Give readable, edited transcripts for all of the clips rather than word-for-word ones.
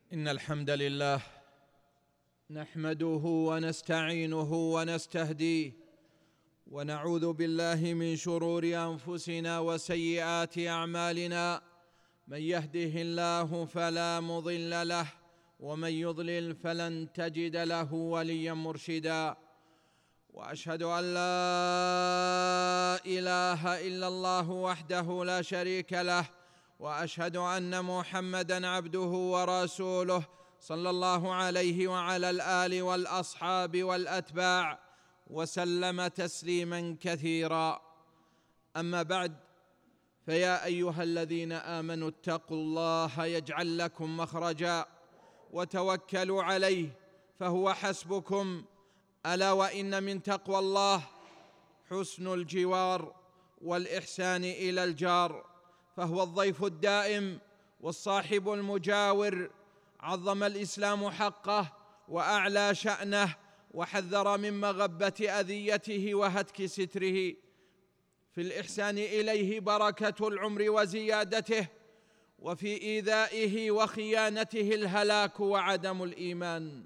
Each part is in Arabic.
إن الحمد لله نحمده ونستعينه ونستهديه ونعوذ بالله من شرور أنفسنا وسيئات أعمالنا. من يهده الله فلا مضل له ومن يضلل فلن تجد له وليا مرشدا. وأشهد أن لا إله إلا الله وحده لا شريك له، وأشهد أن محمدًا عبده ورسوله صلى الله عليه وعلى الآل والأصحاب والأتباع وسلم تسليمًا كثيرًا. أما بعد، فيا أيها الذين آمنوا اتقوا الله يجعل لكم مخرجا وتوكلوا عليه فهو حسبكم. ألا وإن من تقوى الله حسن الجوار والإحسان إلى الجار، فهو الضيف الدائم والصاحب المجاور. عظم الإسلام حقه وأعلى شأنه وحذر من مغبة أذيته وهتك ستره. في الإحسان إليه بركة العمر وزيادته، وفي إيذائه وخيانته الهلاك وعدم الإيمان.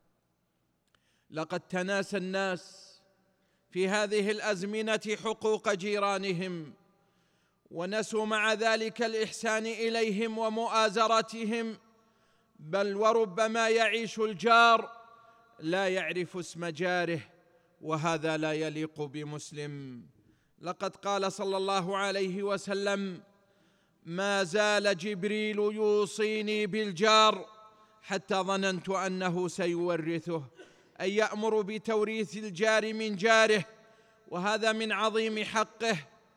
لقد تناسى الناس في هذه الأزمنة حقوق جيرانهم، ونسوا مع ذلك الإحسان إليهم ومؤازرتهم، بل وربما يعيش الجار لا يعرف اسم جاره، وهذا لا يليق بمسلم. لقد قال صلى الله عليه وسلم: ما زال جبريل يوصيني بالجار حتى ظننت أنه سيورثه، أي يأمر بتوريث الجار من جاره، وهذا من عظيم حقه.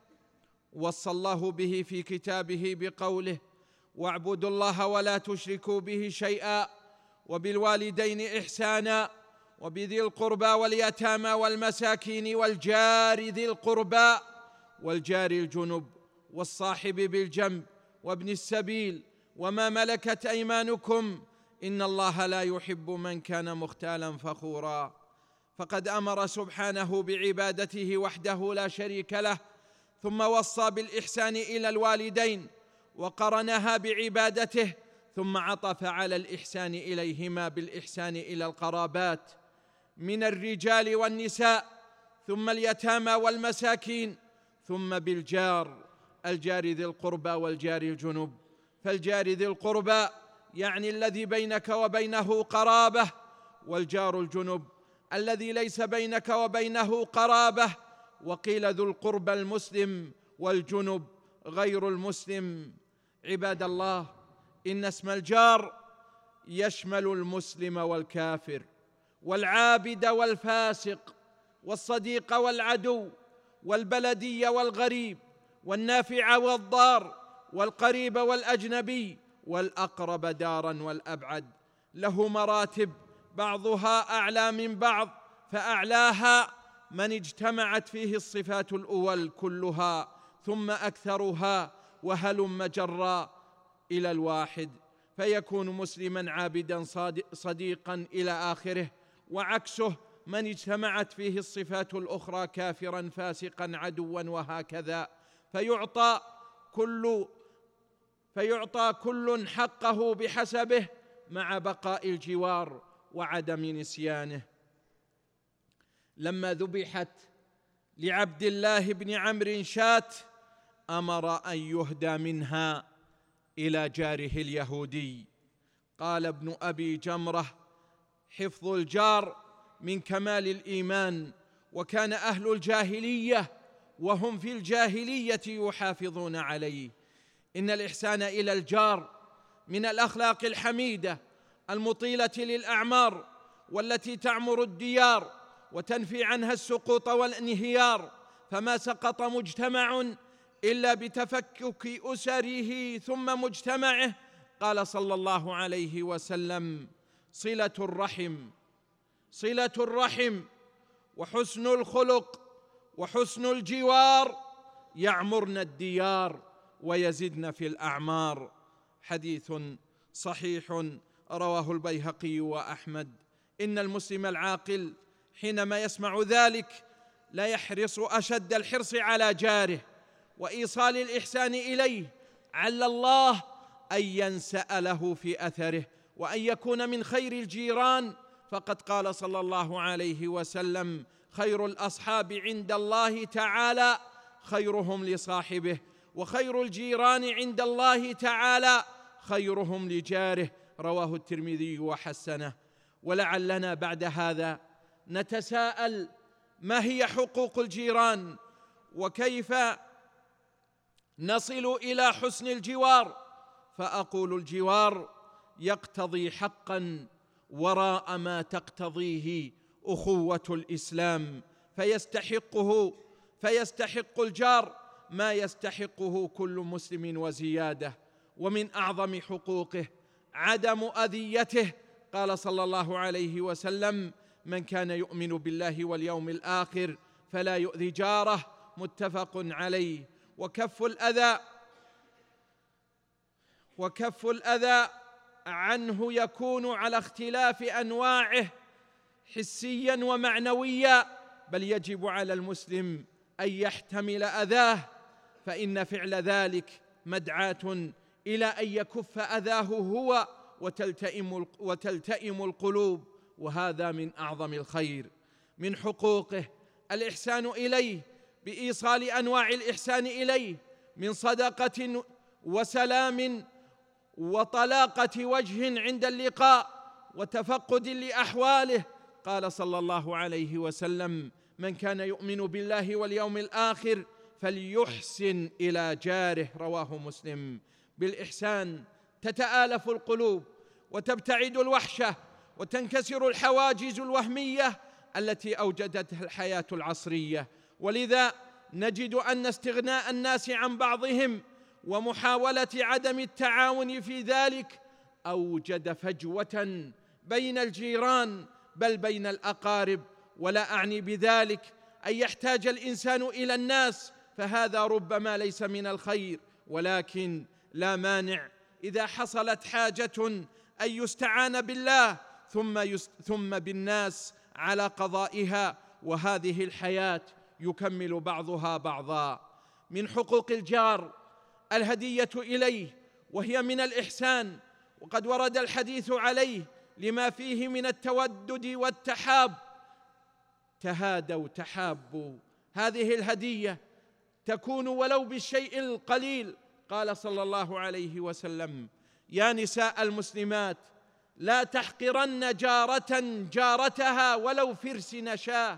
وصى الله به في كتابه بقوله: واعبدوا الله ولا تشركوا به شيئا وبالوالدين إحسانا وبذي القربى واليتامى والمساكين والجار ذي القربى والجار الجنب والصاحب بالجنب وابن السبيل وما ملكت أيمانكم إن الله لا يحب من كان مختالا فخورا. فقد أمر سبحانه بعبادته وحده لا شريك له، ثم وصى بالإحسان إلى الوالدين وقرنها بعبادته، ثم عطف على الإحسان إليهما بالإحسان إلى القرابات من الرجال والنساء، ثم اليتامى والمساكين، ثم بالجار، الجار ذي القربى والجار الجنب. فالجار ذي القربى يعني الذي بينك وبينه قرابة، والجار الجنب الذي ليس بينك وبينه قرابة. وقيل ذو القربى المسلم والجنب غير المسلم. عباد الله، إن اسم الجار يشمل المسلم والكافر والعابد والفاسق والصديق والعدو والبلدي والغريب والنافع والضار والقريب والأجنبي والأقرب دارا والأبعد. له مراتب بعضها أعلى من بعض، فأعلاها من اجتمعت فيه الصفات الأول كلها، ثم أكثرها، وهلم جرا إلى الواحد، فيكون مسلما عابدا صديقا إلى آخره. وعكسه من اجتمعت فيه الصفات الأخرى كافرا فاسقا عدوا، وهكذا، فيعطى كل حقه بحسبه مع بقاء الجوار وعدم نسيانه. لما ذبحت لعبد الله بن عمرو شاة أمر أن يهدى منها إلى جاره اليهودي. قال ابن أبي جمرة: حفظ الجار من كمال الإيمان، وكان أهل الجاهلية وهم في الجاهلية يحافظون عليه. إن الإحسان إلى الجار من الأخلاق الحميدة المطيلة للأعمار، والتي تعمر الديار وتنفي عنها السقوط والانهيار. فما سقط مجتمع إلا بتفكك أسره ثم مجتمعه. قال صلى الله عليه وسلم: صلة الرحم وحسن الخلق وحسن الجوار يعمرن الديار ويزدن في الأعمار. حديث صحيح رواه البيهقي وأحمد. إن المسلم العاقل حينما يسمع ذلك لا يحرص أشد الحرص على جاره وإيصال الإحسان إليه، عل الله أن ينسأ له في أثره وأن يكون من خير الجيران، فقد قال صلى الله عليه وسلم: خير الأصحاب عند الله تعالى خيرهم لصاحبه، وخير الجيران عند الله تعالى خيرهم لجاره. رواه الترمذي وحسنه. ولعلنا بعد هذا نتساءل: ما هي حقوق الجيران؟ وكيف نصل إلى حسن الجوار؟ فأقول: الجوار يقتضي حقا وراء ما تقتضيه أخوة الإسلام، فيستحق الجار ما يستحقه كل مسلم وزيادة. ومن أعظم حقوقه عدم أذيته. قال صلى الله عليه وسلم: من كان يؤمن بالله واليوم الآخر فلا يؤذي جاره. متفق عليه. وكف الأذى عنه يكون على اختلاف أنواعه حسيا ومعنويا، بل يجب على المسلم أن يحتمل أذاه، فإن فعل ذلك مدعاة إلى أن يكف أذاه هو وتلتئم القلوب، وهذا من أعظم الخير. من حقوقه الإحسان إليه بإيصال أنواع الإحسان إليه من صدقة وسلام وطلاقة وجه عند اللقاء وتفقد لأحواله. قال صلى الله عليه وسلم: من كان يؤمن بالله واليوم الآخر فليحسن إلى جاره. رواه مسلم. بالإحسان تتآلف القلوب وتبتعد الوحشة وتنكسر الحواجز الوهمية التي أوجدتها الحياة العصرية. ولذا نجد أن استغناء الناس عن بعضهم ومحاولة عدم التعاون في ذلك أوجد فجوة بين الجيران بل بين الأقارب. ولا أعني بذلك أن يحتاج الإنسان إلى الناس، فهذا ربما ليس من الخير، ولكن لا مانع إذا حصلت حاجة أن يستعان بالله ثم بالناس على قضائها، وهذه الحياة يكمل بعضها بعضا. من حقوق الجار الهدية إليه، وهي من الإحسان، وقد ورد الحديث عليه لما فيه من التودد والتحاب. تهادوا تحابوا. هذه الهدية تكون ولو بالشيء القليل. قال صلى الله عليه وسلم: يا نساء المسلمات لا تحقرن جارتها ولو فرس نشاه.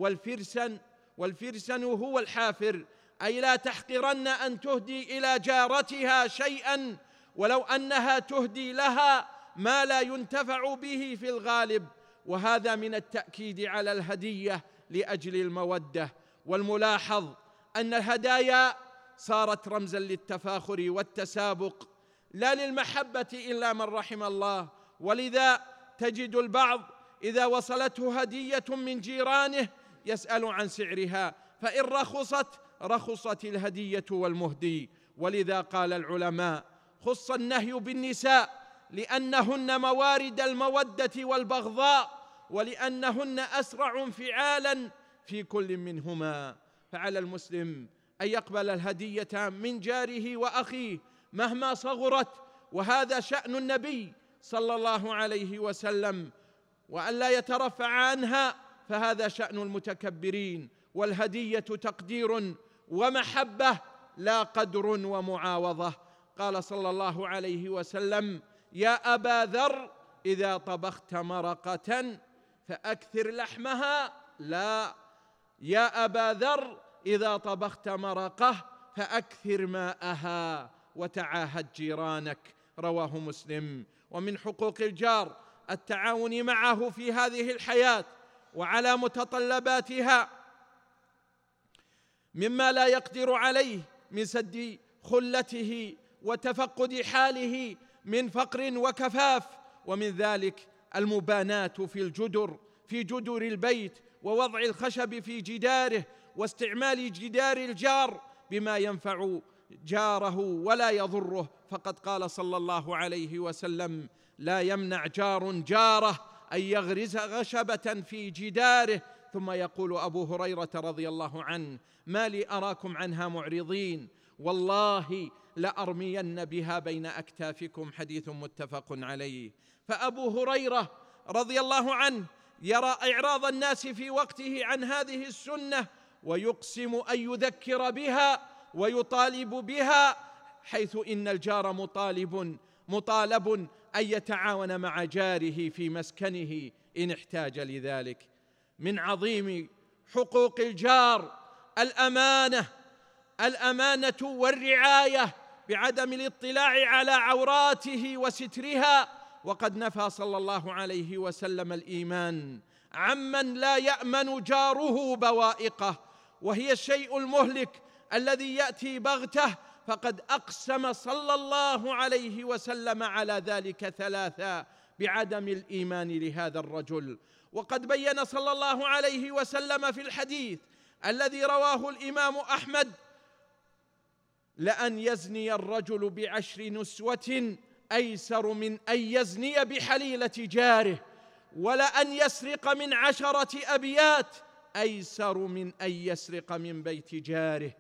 والفرسن هو الحافر، أي لا تحقرن أن تهدي إلى جارتها شيئا ولو أنها تهدي لها ما لا ينتفع به في الغالب. وهذا من التأكيد على الهدية لأجل المودة. والملاحظ أن الهدايا صارت رمزا للتفاخر والتسابق لا للمحبة إلا من رحم الله. ولذا تجد البعض إذا وصلته هدية من جيرانه يسأل عن سعرها، فإن رخصت الهدية والمهدي. ولذا قال العلماء: خص النهي بالنساء لأنهن موارد المودة والبغضاء، ولأنهن أسرع انفعالا في كل منهما. فعلى المسلم أن يقبل الهدية من جاره وأخيه مهما صغرت، وهذا شأن النبي صلى الله عليه وسلم، وأن لا يترفع عنها، فهذا شأن المتكبرين. والهدية تقدير ومحبة لا قدر ومعاوضة. قال صلى الله عليه وسلم: يا أبا ذر إذا طبخت مرقة فأكثر لحمها. لا، يا أبا ذر إذا طبخت مرقة فأكثر ماءها وتعاهد جيرانك. رواه مسلم. ومن حقوق الجار التعاون معه في هذه الحياة وعلى متطلباتها مما لا يقدر عليه من سد خلته وتفقد حاله من فقر وكفاف. ومن ذلك المباناة في جدر البيت، ووضع الخشب في جداره، واستعمال جدار الجار بما ينفع جاره ولا يضره. فقد قال صلى الله عليه وسلم: لا يمنع جار جاره أن يغرز خشبة في جداره. ثم يقول أبو هريرة رضي الله عنه: ما لي أراكم عنها معرضين، والله لأرمين بها بين أكتافكم، حديث متفق عليه. فأبو هريرة رضي الله عنه يرى إعراض الناس في وقته عن هذه السنة ويقسم أن يذكر بها ويطالب بها، حيث إن الجار مطالب أن يتعاون مع جاره في مسكنه إن احتاج لذلك. من عظيم حقوق الجار الأمانة والرعاية بعدم الاطلاع على عوراته وسترها، وقد نفى صلى الله عليه وسلم الإيمان عمن لا يأمن جاره بوائقه، وهي الشيء المهلك الذي يأتي بغته، فقد أقسم صلى الله عليه وسلم على ذلك ثلاثا بعدم الإيمان لهذا الرجل. وقد بين صلى الله عليه وسلم في الحديث الذي رواه الإمام أحمد: لأن يزني الرجل ب10 نسوة أيسر من أن يزني بحليلة جاره، ولأن يسرق من 10 أبيات أيسر من أن يسرق من بيت جاره.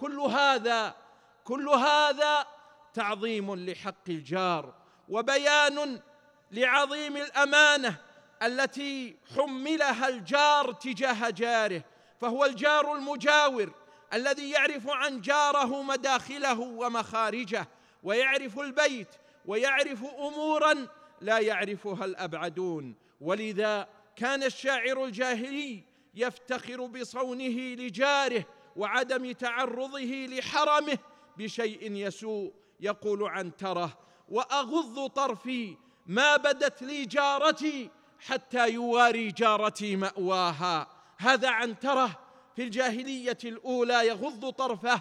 كل هذا تعظيم لحق الجار، وبيان لعظيم الأمانة التي حملها الجار تجاه جاره. فهو الجار المجاور الذي يعرف عن جاره مداخله ومخارجه، ويعرف البيت، ويعرف أموراً لا يعرفها الأبعدون. ولذا كان الشاعر الجاهلي يفتخر بصونه لجاره وعدم تعرضه لحرمه بشيء يسوء، يقول عنترة: وأغض طرفي ما بدت لي جارتي حتى يواري جارتي مأواها. هذا عنترة في الجاهلية الأولى يغض طرفه،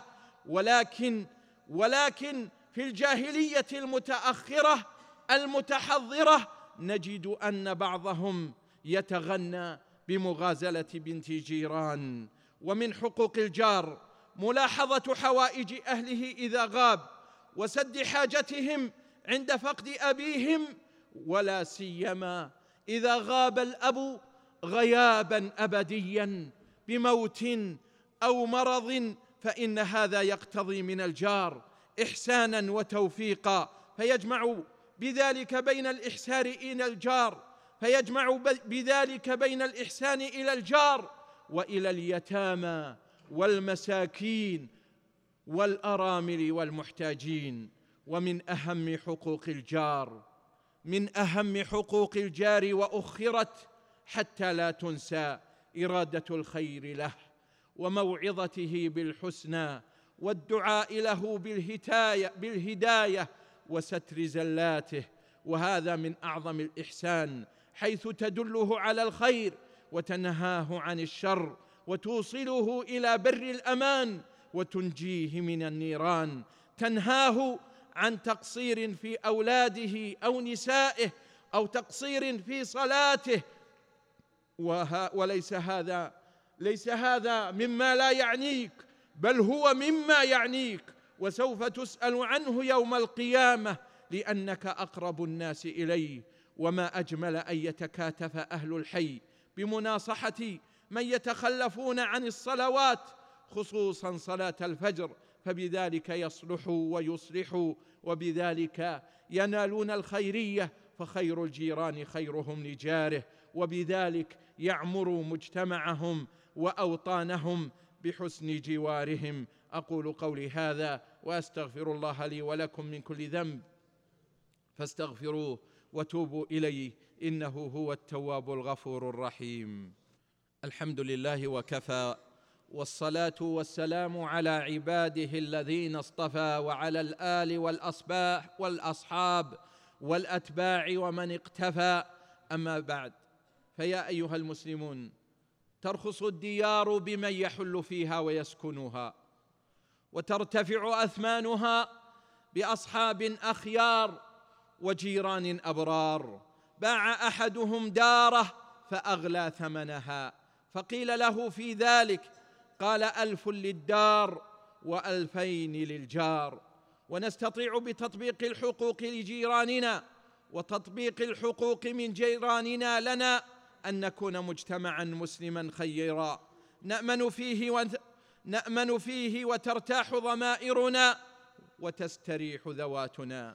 ولكن في الجاهلية المتأخرة المتحضرة نجد أن بعضهم يتغنى بمغازلة بنت جيران. ومن حقوق الجار ملاحظة حوائج أهله إذا غاب، وسد حاجتهم عند فقد أبيهم، ولا سيما إذا غاب الأب غيابا أبديا بموت أو مرض، فإن هذا يقتضي من الجار إحسانا وتوفيقا، فيجمع بذلك بين الإحسان إلى الجار وإلى اليتامى والمساكين والأرامل والمحتاجين. ومن أهم حقوق الجار وأخرت حتى لا تنسى إرادة الخير له، وموعظته بالحسنى، والدعاء له بالهداية وستر زلاته. وهذا من أعظم الإحسان، حيث تدله على الخير وتنهاه عن الشر، وتوصله إلى بر الأمان، وتنجيه من النيران. تنهاه عن تقصير في أولاده أو نسائه، أو تقصير في صلاته، ليس هذا مما لا يعنيك، بل هو مما يعنيك، وسوف تسأل عنه يوم القيامة، لأنك أقرب الناس إليه. وما أجمل أن يتكاتف أهل الحي بمناصحة من يتخلفون عن الصلوات، خصوصا صلاة الفجر، فبذلك يصلحوا ويصلحوا، وبذلك ينالون الخيرية، فخير الجيران خيرهم لجاره، وبذلك يعمر مجتمعهم وأوطانهم بحسن جوارهم. أقول قولي هذا وأستغفر الله لي ولكم من كل ذنب، فاستغفروه وتوبوا إليه، إنه هو التواب الغفور الرحيم. الحمد لله وكفى، والصلاة والسلام على عباده الذين اصطفى، وعلى الآل والأصحاب والأتباع ومن اقتفى. أما بعد، فيا أيها المسلمون، ترخص الديار بمن يحل فيها ويسكنها، وترتفع أثمانها بأصحاب أخيار وجيران أبرار. باع أحدهم داره فأغلى ثمنها، فقيل له في ذلك، قال 1000 للدار و2000 للجار. ونستطيع بتطبيق الحقوق لجيراننا وتطبيق الحقوق من جيراننا لنا أن نكون مجتمعا مسلما خيرا نأمن فيه وترتاح ضمائرنا، وتستريح ذواتنا.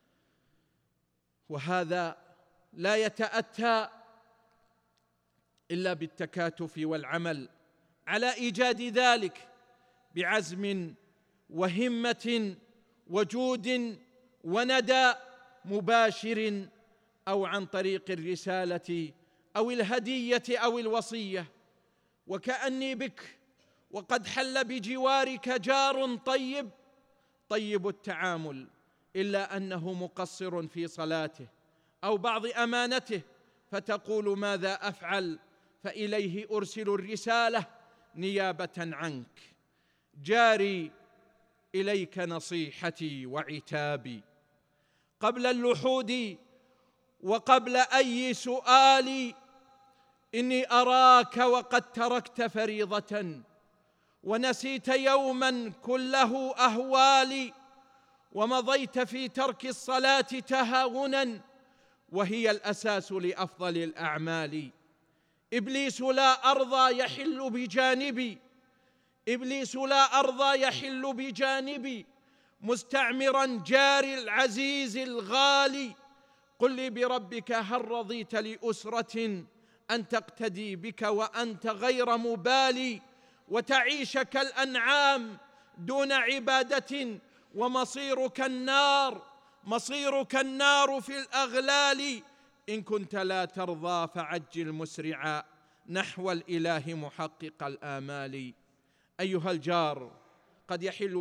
وهذا لا يتأتى إلا بالتكاتف والعمل على إيجاد ذلك بعزم وهمة وجود وندى مباشر أو عن طريق الرسالة أو الهدية أو الوصية. وكأني بك وقد حل بجوارك جار طيب التعامل، إلا أنه مقصر في صلاته أو بعض أمانته، فتقول ماذا أفعل؟ فإليه أرسل الرسالة نيابة عنك. جاري إليك نصيحتي وعتابي قبل اللحود وقبل أي سؤال، إني أراك وقد تركت فريضة ونسيت يوما كله أهوال، ومضيت في ترك الصلاة تهاونا وهي الأساس لأفضل الأعمال. إبليس لا أرضى يحل بجانبي، إبليس لا أرضى يحل بجانبي، مستعمرا جاري العزيز الغالي. قل لي بربك هل رضيت لأسرة أن تقتدي بك وأنت غير مبالي، وتعيش كالأنعام دون عبادة، ومصيرك النار، مصيرك النار في الأغلال. إن كنت لا ترضى فعجل مسرعا نحو الإله محقق الآمال. أيها الجار، قد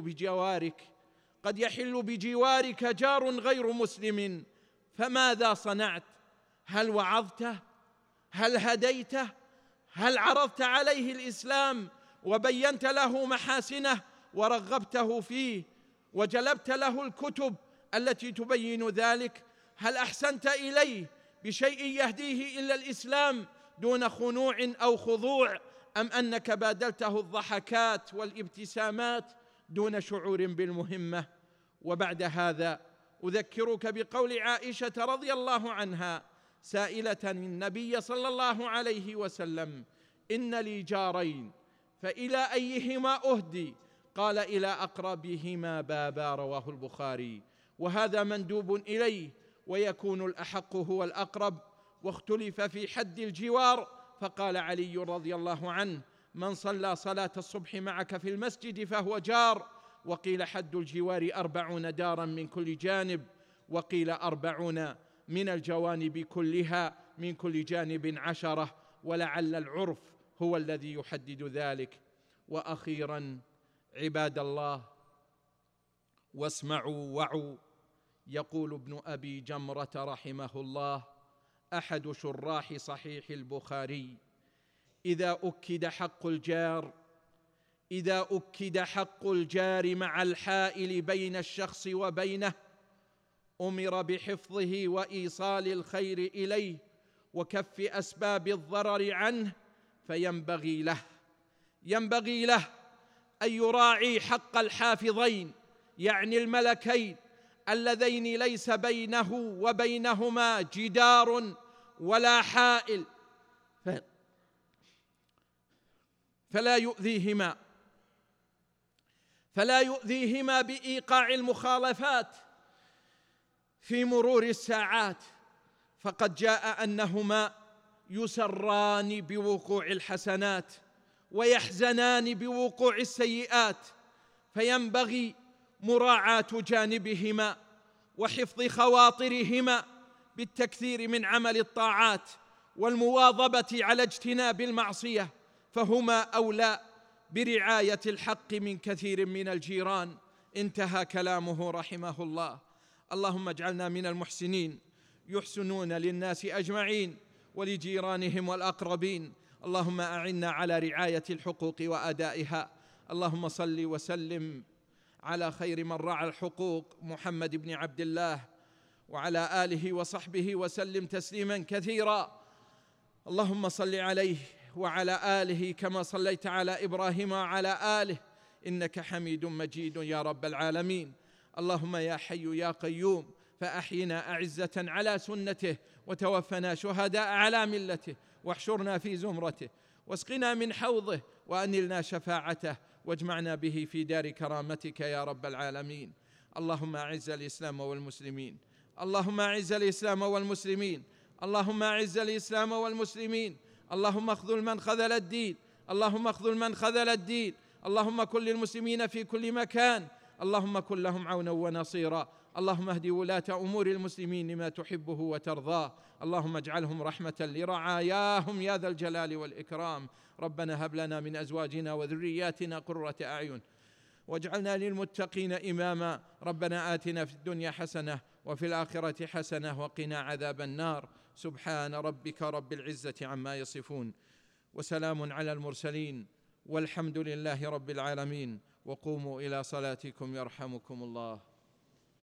يحل بجوارك جار غير مسلم، فماذا صنعت؟ هل وعظته؟ هل هديته؟ هل عرضت عليه الإسلام وبينت له محاسنه ورغبته فيه وجلبت له الكتب التي تبين ذلك؟ هل أحسنت إليه بشيء يهديه إلى الإسلام دون خنوع أو خضوع، أم أنك بادلته الضحكات والابتسامات دون شعور بالمهمة؟ وبعد هذا أذكرك بقول عائشة رضي الله عنها سائلة النبي صلى الله عليه وسلم: إن لي جارين فإلى أيهما أهدي؟ قال: إلى أقربهما بابا، رواه البخاري. وهذا مندوب إليه، ويكون الأحق هو الأقرب. واختلف في حد الجوار، فقال علي رضي الله عنه: من صلى صلاة الصبح معك في المسجد فهو جار. وقيل حد الجوار 40 دارا من كل جانب، وقيل 40 من الجوانب كلها، من كل جانب 10، ولعل العرف هو الذي يحدد ذلك. وأخيرا عباد الله، واسمعوا وعوا. يقول ابن أبي جمرة رحمه الله أحد شراح صحيح البخاري: إذا أكد حق الجار مع الحائل بين الشخص وبينه، أمر بحفظه وإيصال الخير إليه وكف أسباب الضرر عنه، فينبغي له أن يراعي حق الحافظين، يعني الملكين اللذين ليس بينه وبينهما جدار ولا حائل، فلا يؤذيهما بإيقاع المخالفات في مرور الساعات. فقد جاء أنهما يسران بوقوع الحسنات ويحزنان بوقوع السيئات، فينبغي مراعاة جانبهما وحفظ خواطرهما بالتكثير من عمل الطاعات والمواظبة على اجتناب المعصية، فهما أولى برعاية الحق من كثير من الجيران. انتهى كلامه رحمه الله. اللهم اجعلنا من المحسنين يحسنون للناس أجمعين ولجيرانهم والأقربين. اللهم أعنا على رعاية الحقوق وأدائها. اللهم صل وسلم على خير من رعى الحقوق محمد بن عبد الله وعلى آله وصحبه وسلم تسليما كثيرا. اللهم صل عليه وعلى آله كما صليت على إبراهيم وعلى آله إنك حميد مجيد يا رب العالمين. اللهم يا حي يا قيوم فأحينا أعزة على سنته، وتوفنا شهداء على ملته، واحشرنا في زمرته، واسقنا من حوضه، وأنلنا شفاعته، واجمعنا به في دار كرامتك يا رب العالمين. اللهم أعز الإسلام والمسلمين، اللهم أعز الإسلام والمسلمين، اللهم أعز الإسلام والمسلمين، اللهم اخذل من خذل الدين، اللهم اخذل من خذل الدين، اللهم كن للمسلمين في كل مكان، اللهم كن لهم عونا ونصيرا، اللهم اهد ولاة أمور المسلمين لما تحبه وترضاه، اللهم اجعلهم رحمة لرعاياهم يا ذا الجلال والإكرام. ربنا هب لنا من أزواجنا وذرياتنا قرة أعين واجعلنا للمتقين إماما. ربنا آتنا في الدنيا حسنة وفي الآخرة حسنة وقنا عذاب النار. سبحان ربك رب العزة عما يصفون، وسلام على المرسلين، والحمد لله رب العالمين. وقوموا إلى صلاتكم يرحمكم الله.